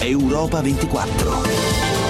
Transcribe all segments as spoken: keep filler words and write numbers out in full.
Europa ventiquattro.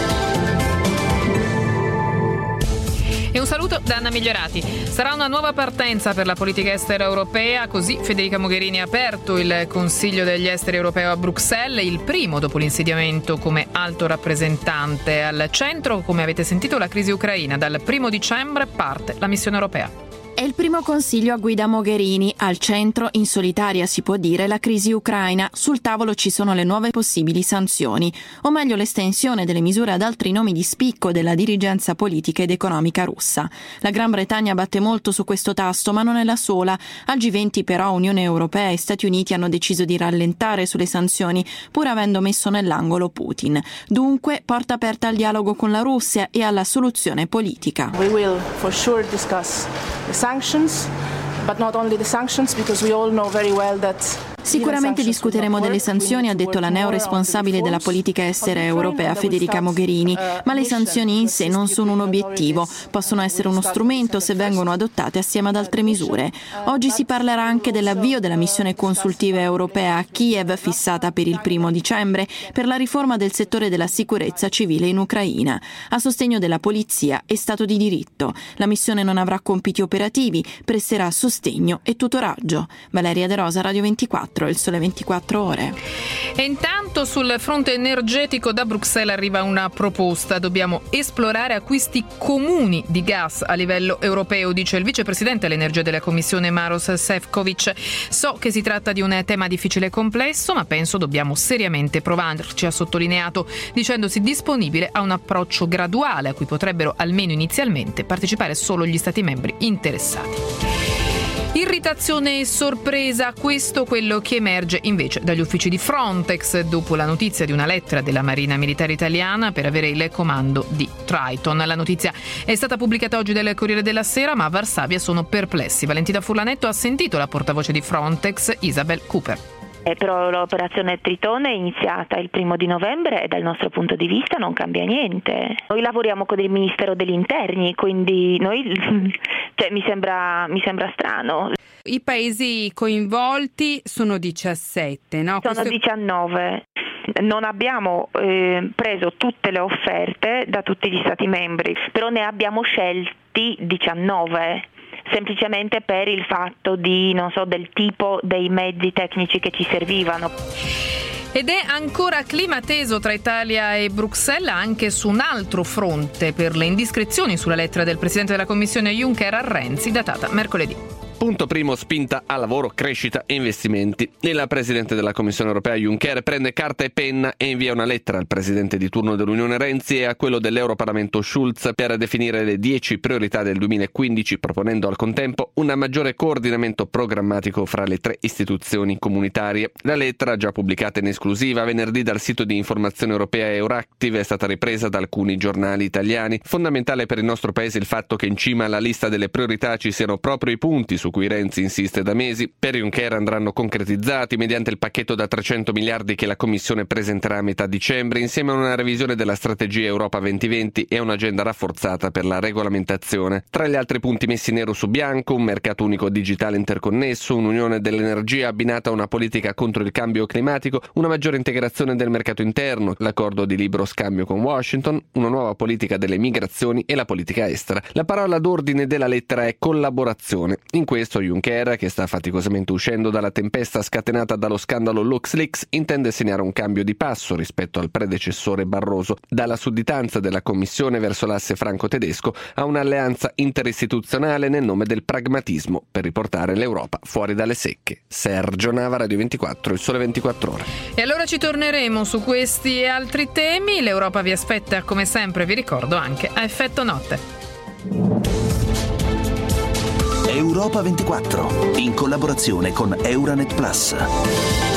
E un saluto da Anna Migliorati. Sarà una nuova partenza per la politica estera europea, così Federica Mogherini ha aperto il Consiglio degli Esteri europeo a Bruxelles, il primo dopo l'insediamento come alto rappresentante. Al centro, come avete sentito, la crisi ucraina. Dal primo dicembre parte la missione europea. È il primo consiglio a guida Mogherini, al centro, in solitaria si può dire, la crisi ucraina. Sul tavolo ci sono le nuove possibili sanzioni, o meglio l'estensione delle misure ad altri nomi di spicco della dirigenza politica ed economica russa. La Gran Bretagna batte molto su questo tasto, ma non è la sola. Al G venti però Unione Europea e Stati Uniti hanno deciso di rallentare sulle sanzioni, pur avendo messo nell'angolo Putin. Dunque, porta aperta al dialogo con la Russia e alla soluzione politica. We will for sure discuss the sanctions, but not only the sanctions, because we all know very well that Sicuramente discuteremo delle sanzioni, ha detto la neoresponsabile della politica estera europea Federica Mogherini, ma le sanzioni in sé non sono un obiettivo, possono essere uno strumento se vengono adottate assieme ad altre misure. Oggi si parlerà anche dell'avvio della missione consultiva europea a Kiev, fissata per il primo dicembre, per la riforma del settore della sicurezza civile in Ucraina, a sostegno della polizia e Stato di diritto. La missione non avrà compiti operativi, presterà sostegno e tutoraggio. Valeria De Rosa, Radio ventiquattro. Il Sole ventiquattro Ore. E intanto sul fronte energetico da Bruxelles arriva una proposta. Dobbiamo esplorare acquisti comuni di gas a livello europeo, dice il vicepresidente all'energia della Commissione Maroš Šefčovič. So che si tratta di un tema difficile e complesso, ma penso dobbiamo seriamente provarci, ha sottolineato, dicendosi disponibile a un approccio graduale a cui potrebbero almeno inizialmente partecipare solo gli Stati membri interessati. Irritazione e sorpresa, questo quello che emerge invece dagli uffici di Frontex dopo la notizia di una lettera della Marina Militare Italiana per avere il comando di Triton. La notizia è stata pubblicata oggi dal Corriere della Sera, ma a Varsavia sono perplessi. Valentina Furlanetto ha sentito la portavoce di Frontex, Isabel Cooper. Eh, però l'operazione Triton è iniziata il primo di novembre e dal nostro punto di vista non cambia niente. Noi lavoriamo con il Ministero degli Interni, quindi noi, cioè, mi sembra, mi sembra strano. I paesi coinvolti sono diciassette, no? Sono Questo... diciannove. Non abbiamo eh, preso tutte le offerte da tutti gli Stati membri, però ne abbiamo scelti diciannove. Semplicemente per il fatto di, non so, del tipo dei mezzi tecnici che ci servivano. Ed è ancora clima teso tra Italia e Bruxelles anche su un altro fronte per le indiscrezioni sulla lettera del Presidente della Commissione Juncker a Renzi, datata mercoledì. Punto primo, spinta a lavoro, crescita e investimenti. Il Presidente della Commissione Europea Juncker prende carta e penna e invia una lettera al Presidente di turno dell'Unione Renzi e a quello dell'Europarlamento Schulz per definire le dieci priorità del duemilaquindici, proponendo al contempo un maggiore coordinamento programmatico fra le tre istituzioni comunitarie. La lettera, già pubblicata in esclusiva venerdì dal sito di informazione europea Euractiv, è stata ripresa da alcuni giornali italiani. Fondamentale per il nostro paese il fatto che in cima alla lista delle priorità ci siano proprio i punti su cui Renzi insiste da mesi. Per Juncker andranno concretizzati mediante il pacchetto da trecento miliardi che la Commissione presenterà a metà dicembre, insieme a una revisione della strategia Europa duemilaventi e un'agenda rafforzata per la regolamentazione. Tra gli altri punti messi nero su bianco, un mercato unico digitale interconnesso, un'unione dell'energia abbinata a una politica contro il cambio climatico, una maggiore integrazione del mercato interno, l'accordo di libero scambio con Washington, una nuova politica delle migrazioni e la politica estera. La parola d'ordine della lettera è collaborazione. In questo Juncker, che sta faticosamente uscendo dalla tempesta scatenata dallo scandalo LuxLeaks, intende segnare un cambio di passo rispetto al predecessore Barroso, dalla sudditanza della Commissione verso l'asse franco-tedesco a un'alleanza interistituzionale nel nome del pragmatismo per riportare l'Europa fuori dalle secche. Sergio Nava, Radio ventiquattro, il Sole ventiquattro Ore. E allora ci torneremo su questi e altri temi. L'Europa vi aspetta, come sempre, vi ricordo, anche a effetto notte. Europa ventiquattro, in collaborazione con Euranet Plus.